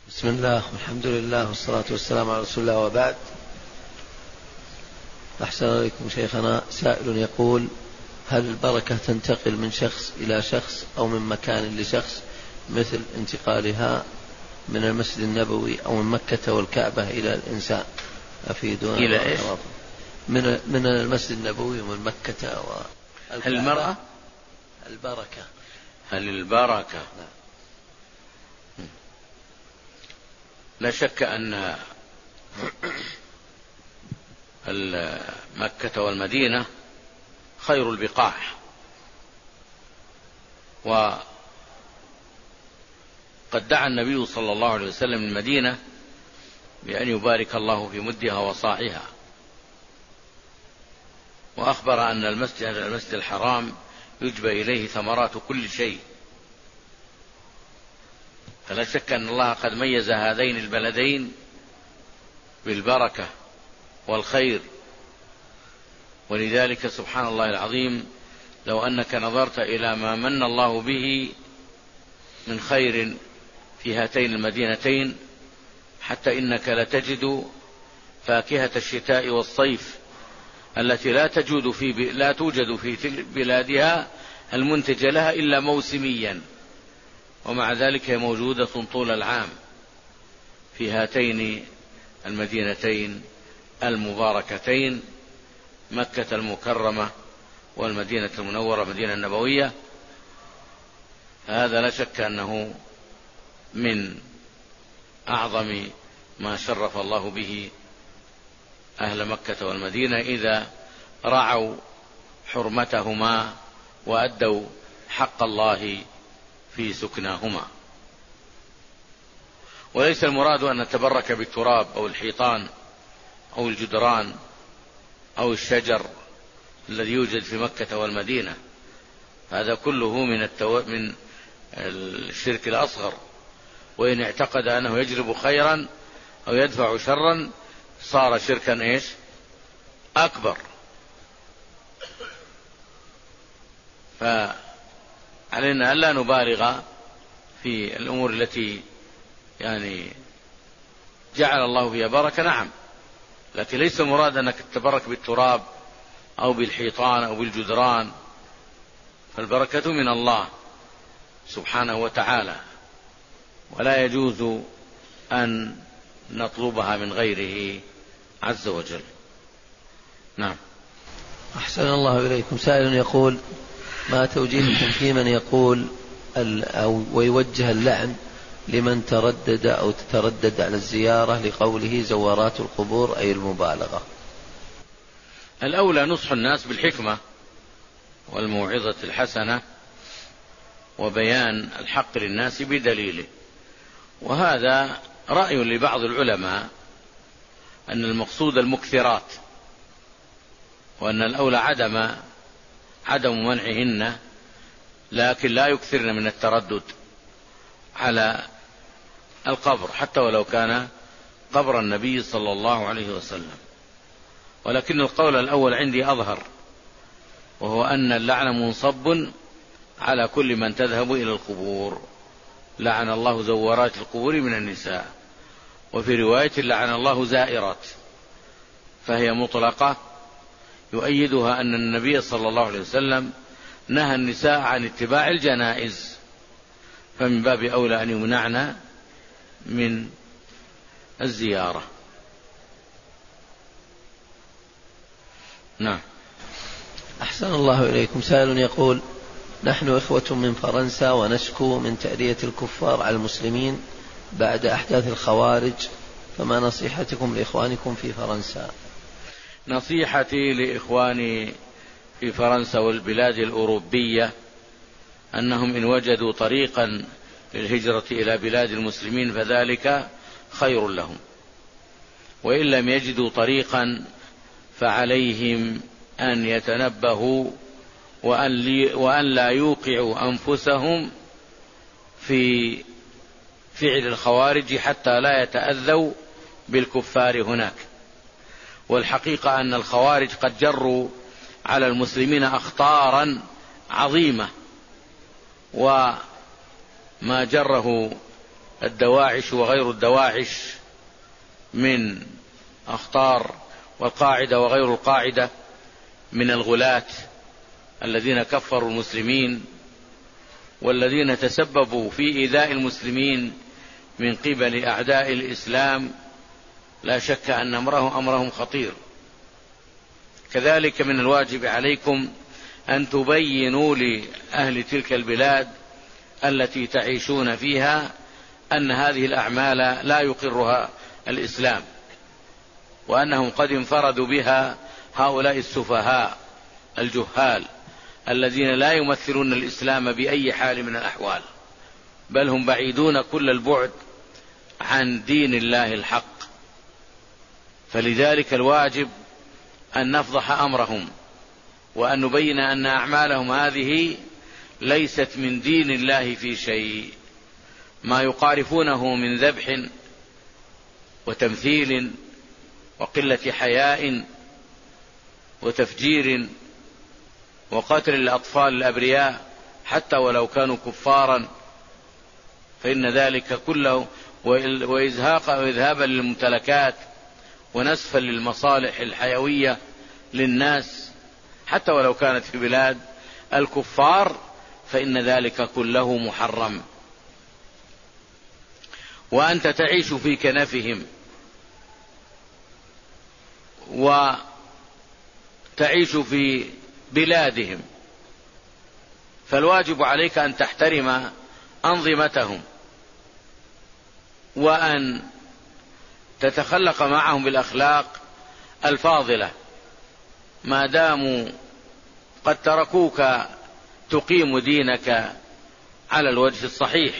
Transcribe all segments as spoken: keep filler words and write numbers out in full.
بسم الله والحمد لله والصلاة والسلام على رسول الله وبعد. أحسن عليكم شيخنا. سائل يقول: هل البركة تنتقل من شخص إلى شخص أو من مكان لشخص، مثل انتقالها من المسجد النبوي أو من مكة والكعبة إلى الإنسان؟ أفيدونا. إلى إيش؟ من من المسجد النبوي ومن مكة والكعبة. هل المرأة البركة هل البركة نعم. لا شك أن مكة والمدينة خير البقاع، وقد دعا النبي صلى الله عليه وسلم المدينة بأن يبارك الله في مدها وصاعها، وأخبر أن المسجد المسجد الحرام يجبى إليه ثمرات كل شيء، فلا شك أن الله قد ميز هذين البلدين بالبركة والخير. ولذلك سبحان الله العظيم، لو أنك نظرت إلى ما من الله به من خير في هاتين المدينتين، حتى إنك لتجد فاكهة الشتاء والصيف التي لا توجد في لا توجد في بلادها المنتجة لها إلا موسميا، ومع ذلك هي موجودة طول العام في هاتين المدينتين المباركتين، مكة المكرمة والمدينة المنورة مدينة النبوية. هذا لا شك أنه من أعظم ما شرف الله به أهل مكة والمدينة إذا رعوا حرمتهما وأدوا حق الله في سكناهما. وليس المراد أن نتبرك بالتراب أو الحيطان أو الجدران أو الشجر الذي يوجد في مكة والمدينة، هذا كله من التو... من الشرك الأصغر، وإن اعتقد أنه يجلب خيرا أو يدفع شرا صار شركا إيش أكبر. فعلينا ألا نبالغ في الأمور التي يعني جعل الله فيها بركة، نعم، لكن ليس المراد أنك تتبرك بالتراب أو بالحيطان أو بالجدران، فالبركة من الله سبحانه وتعالى، ولا يجوز أن نطلبها من غيره عز وجل. نعم. أحسن الله إليكم. سائل يقول: ما توجيهكم في من يقول أو ويوجه اللعن لمن تردد أو تتردد على الزيارة لقوله زوارات القبور، أي المبالغة؟ الأولى نصح الناس بالحكمة والموعظة الحسنة وبيان الحق للناس بدليله، وهذا رأي لبعض العلماء أن المقصود المكثرات، وأن الأولى عدم عدم منعهن، لكن لا يكثرن من التردد على القبر حتى ولو كان قبر النبي صلى الله عليه وسلم. ولكن القول الأول عندي أظهر، وهو أن اللعن منصب على كل من تذهب إلى القبور. لعن الله زوارات القبور من النساء، وفي رواية لعن الله زائرات، فهي مطلقة يؤيدها أن النبي صلى الله عليه وسلم نهى النساء عن اتباع الجنائز، فمن باب أولى أن يمنعن من الزيارة. نعم. أحسن الله إليكم. سائل يقول: نحن إخوة من فرنسا ونشكو من تأذية الكفار على المسلمين بعد أحداث الخوارج، فما نصيحتكم لإخوانكم في فرنسا؟ نصيحتي لإخواني في فرنسا والبلاد الأوروبية أنهم إن وجدوا طريقا للهجرة إلى بلاد المسلمين فذلك خير لهم، وإن لم يجدوا طريقا فعليهم أن يتنبهوا وأن لا يوقعوا أنفسهم في فعل الخوارج حتى لا يتأذوا بالكفار هناك. والحقيقة أن الخوارج قد جروا على المسلمين أخطارا عظيمة، وما جره الدواعش وغير الدواعش من أخطار، والقاعدة وغير القاعدة من الغلاة الذين كفروا المسلمين والذين تسببوا في إيذاء المسلمين من قبل أعداء الإسلام، لا شك أن أمرهم أمرهم خطير. كذلك من الواجب عليكم أن تبينوا لأهل تلك البلاد التي تعيشون فيها أن هذه الأعمال لا يقرها الإسلام، وأنهم قد انفردوا بها هؤلاء السفهاء الجهال الذين لا يمثلون الإسلام بأي حال من الأحوال، بل هم بعيدون كل البعد عن دين الله الحق. فلذلك الواجب أن نفضح أمرهم، وأن نبين أن أعمالهم هذه ليست من دين الله في شيء، ما يقارفونه من ذبح وتمثيل وقلة حياء وتفجير وقتل الأطفال الأبرياء حتى ولو كانوا كفارا، فإن ذلك كله وإزهاقا وإذهابا للممتلكات ونسفا للمصالح الحيوية للناس حتى ولو كانت في بلاد الكفار، فإن ذلك كله محرم. وأنت تعيش في كنفهم وتعيش في بلادهم، فالواجب عليك أن تحترم أنظمتهم وأن تتخلق معهم بالأخلاق الفاضلة ما داموا قد تركوك تقيم دينك على الوجه الصحيح.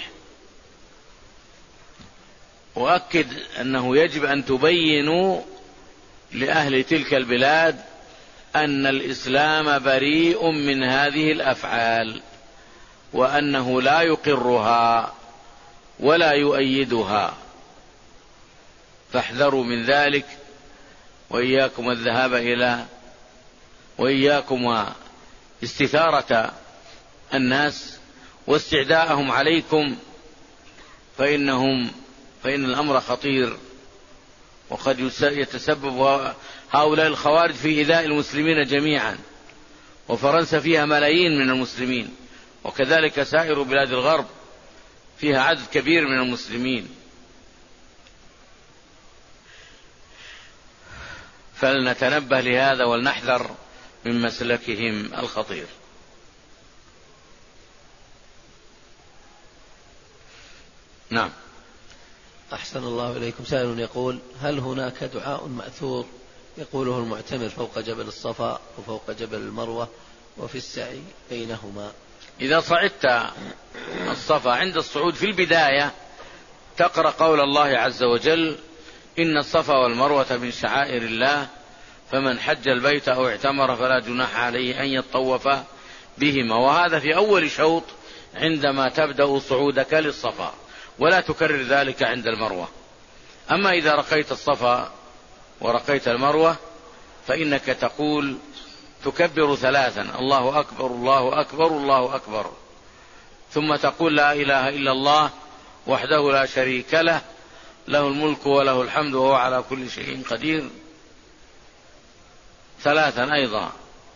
وأكد أنه يجب أن تبينوا لأهل تلك البلاد أن الإسلام بريء من هذه الأفعال، وأنه لا يقرها ولا يؤيدها، فاحذروا من ذلك، وإياكم الذهاب إلى وإياكم واستثارة الناس واستعداءهم عليكم، فإنهم فإن الأمر خطير، وقد يتسبب هؤلاء الخوارج في إيذاء المسلمين جميعا، وفرنسا فيها ملايين من المسلمين، وكذلك سائر بلاد الغرب فيها عدد كبير من المسلمين. فلنتنبه لهذا ولنحذر من مسلكهم الخطير. نعم. أحسن الله إليكم. سائل يقول: هل هناك دعاء مأثور يقوله المعتمر فوق جبل الصفا وفوق جبل المروة وفي السعي بينهما؟ إذا صعدت الصفا عند الصعود في البداية تقرأ قول الله عز وجل: إن الصفا والمروة من شعائر الله فمن حج البيت أو اعتمر فلا جناح عليه أن يطوف بهما. وهذا في أول شوط عندما تبدأ صعودك للصفا، ولا تكرر ذلك عند المروة. أما إذا رقيت الصفا ورقيت المروة فإنك تقول تكبر ثلاثا: الله أكبر الله أكبر الله أكبر، ثم تقول: لا إله إلا الله وحده لا شريك له، له الملك وله الحمد وهو على كل شيء قدير، ثلاثا أيضا.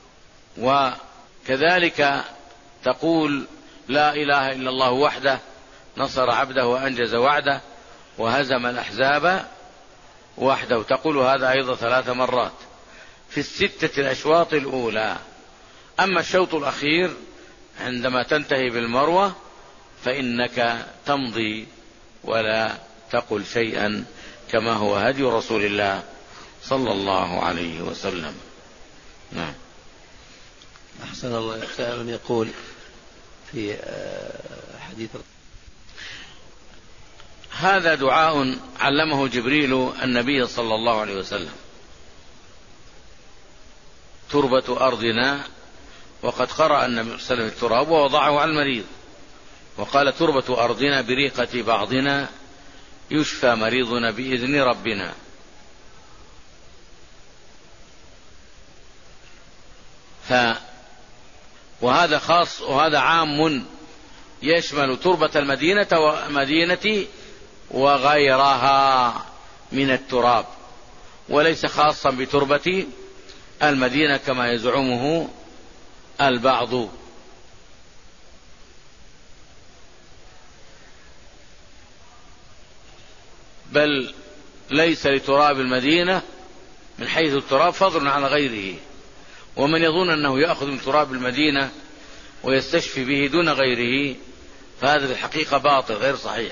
وكذلك تقول: لا إله إلا الله وحده نصر عبده وأنجز وعده وهزم الأحزاب وحده، تقول هذا أيضا ثلاث مرات في الستة الأشواط الأولى. أما الشوط الأخير عندما تنتهي بالمروة فإنك تمضي ولا تقل شيئا، كما هو هدي رسول الله صلى الله عليه وسلم. نعم. أحسن الله. سائل يقول في حديث: هذا دعاء علمه جبريل النبي صلى الله عليه وسلم: تربة أرضنا، وقد قرأ النبي صلى الله عليه وسلم التراب ووضعه على المريض، وقال: تربة أرضنا بريقة بعضنا يشفى مريضنا بإذن ربنا. ف وهذا خاص وهذا عام يشمل تربة المدينة ومدينة وغيرها من التراب، وليس خاصا بتربة المدينة كما يزعمه البعض. بل ليس لتراب المدينة من حيث التراب فضل على غيره، ومن يظن أنه يأخذ من تراب المدينة ويستشفي به دون غيره فهذا في الحقيقة باطل غير صحيح،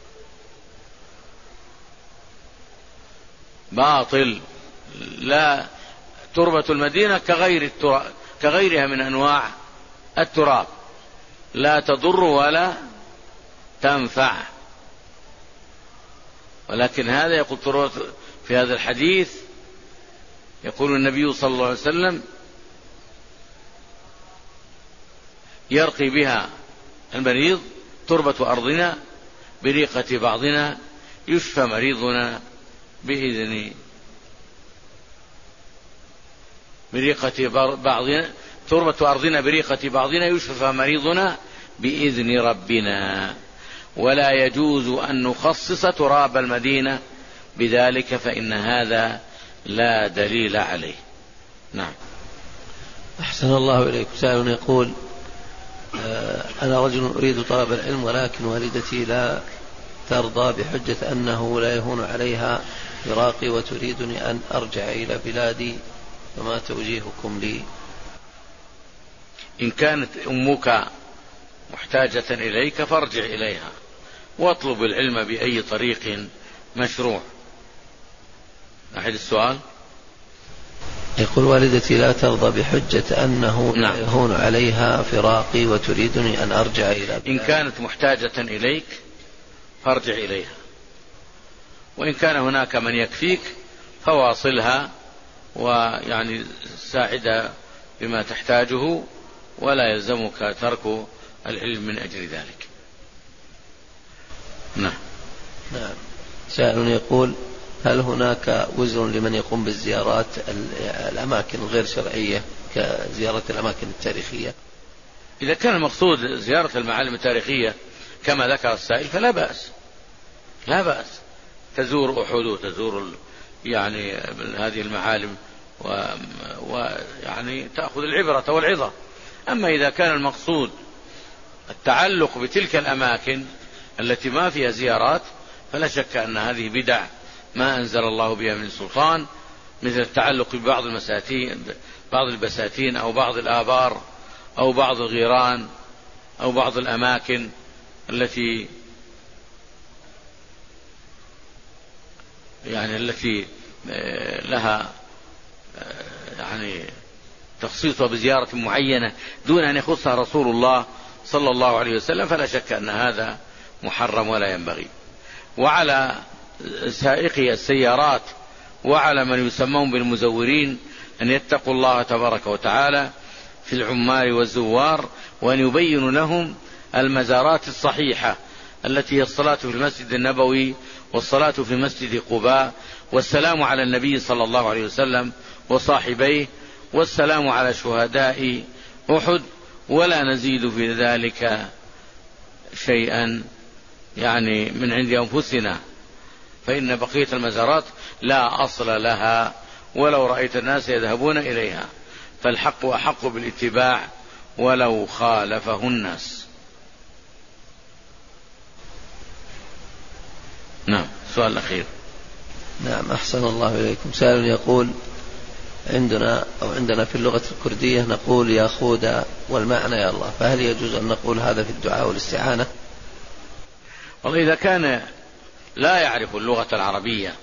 باطل. لا، تربة المدينة كغير التراب كغيرها من أنواع التراب، لا تضر ولا تنفع. ولكن هذا يقول تربة في هذا الحديث، يقول النبي صلى الله عليه وسلم يرقي بها المريض تربة أرضنا بريقة بعضنا يشفى مريضنا بإذن بريقة بعضنا تربة أرضنا بريقة بعضنا يشفى مريضنا بإذن ربنا، ولا يجوز أن نخصص تراب المدينة بذلك فإن هذا لا دليل عليه. نعم. أحسن الله إليك. سائل يقول أنا رجل أريد طلب العلم ولكن والدتي لا ترضى بحجة أنه لا يهون عليها فراقي وتريدني أن أرجع إلى بلادي، فما توجيهكم لي؟ إن كانت أمك محتاجة إليك فارجع إليها واطلب العلم بأي طريق مشروع. أحد السؤال. يقول والدتي لا ترضى بحجة أنه نعم. يهون عليها فراقي وتريدني أن أرجع إلى بلادي. إن كانت محتاجة إليك فارجع إليها، وإن كان هناك من يكفيك فواصلها ويعني ساعدها بما تحتاجه، ولا يلزمك ترك العلم من أجل ذلك. نعم. نعم. سائل يقول هل هناك وزر لمن يقوم بالزيارات الأماكن الغير شرعية كزيارة الأماكن التاريخية؟ إذا كان المقصود زيارة المعالم التاريخية كما ذكر السائل فلا بأس، لا بأس تزور أحد وتزور يعني هذه المعالم ويعني تأخذ العبرة والعظة. أما إذا كان المقصود التعلق بتلك الأماكن التي ما فيها زيارات فلا شك أن هذه بدع ما أنزل الله بها من سلطان، مثل التعلق ببعض المساتين بعض البساتين أو بعض الآبار أو بعض الغيران أو بعض الأماكن التي يعني التي لها يعني تخصيصها بزيارة معينة دون أن يخصها رسول الله صلى الله عليه وسلم، فلا شك أن هذا محرم ولا ينبغي. وعلى سائقي السيارات وعلى من يسمون بالمزورين أن يتقوا الله تبارك وتعالى في العمال والزوار، وأن يبينوا لهم المزارات الصحيحة التي هي الصلاة في المسجد النبوي والصلاة في مسجد قباء والسلام على النبي صلى الله عليه وسلم وصاحبيه والسلام على شهداء أحد، ولا نزيد في ذلك شيئا يعني من عند أنفسنا، فإن بقية المزارات لا أصل لها ولو رأيت الناس يذهبون إليها، فالحق أحق بالاتباع ولو خالفه الناس. نعم. السؤال الأخير. نعم. أحسن الله إليكم. سائل يقول عندنا أو عندنا في اللغة الكردية نقول يا خودا والمعنى يا الله، فهل يجوز أن نقول هذا في الدعاء والاستعانة؟ والله إذا كان لا يعرف اللغة العربية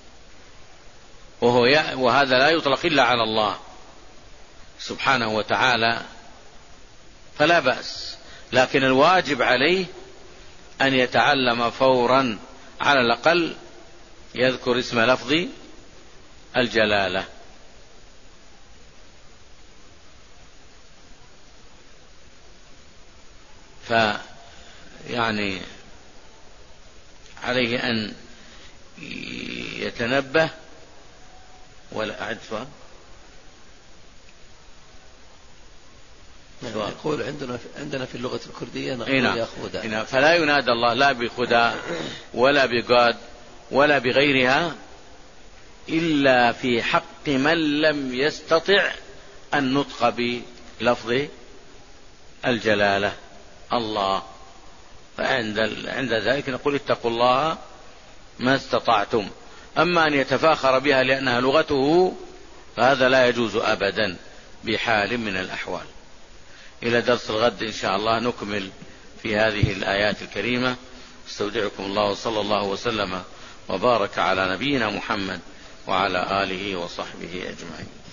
وهو ي... وهذا لا يطلق إلا على الله سبحانه وتعالى فلا بأس، لكن الواجب عليه أن يتعلم فورا على الأقل يذكر اسم لفظ الجلالة. فيعني عليه أن يتنبه. ولا أعد سؤال. يقول عندنا عندنا في اللغة الكردية نقول يا خدا، فلا ينادى الله لا بخدا ولا بقاد ولا بغيرها إلا في حق من لم يستطع النطق بلفظ الجلالة الله. فعند عند ذلك نقول اتقوا الله ما استطعتم. أما أن يتفاخر بها لأنها لغته فهذا لا يجوز أبدا بحال من الأحوال. إلى درس الغد إن شاء الله نكمل في هذه الآيات الكريمة. استودعكم الله وصلى الله وسلم وبارك على نبينا محمد وعلى آله وصحبه أجمعين.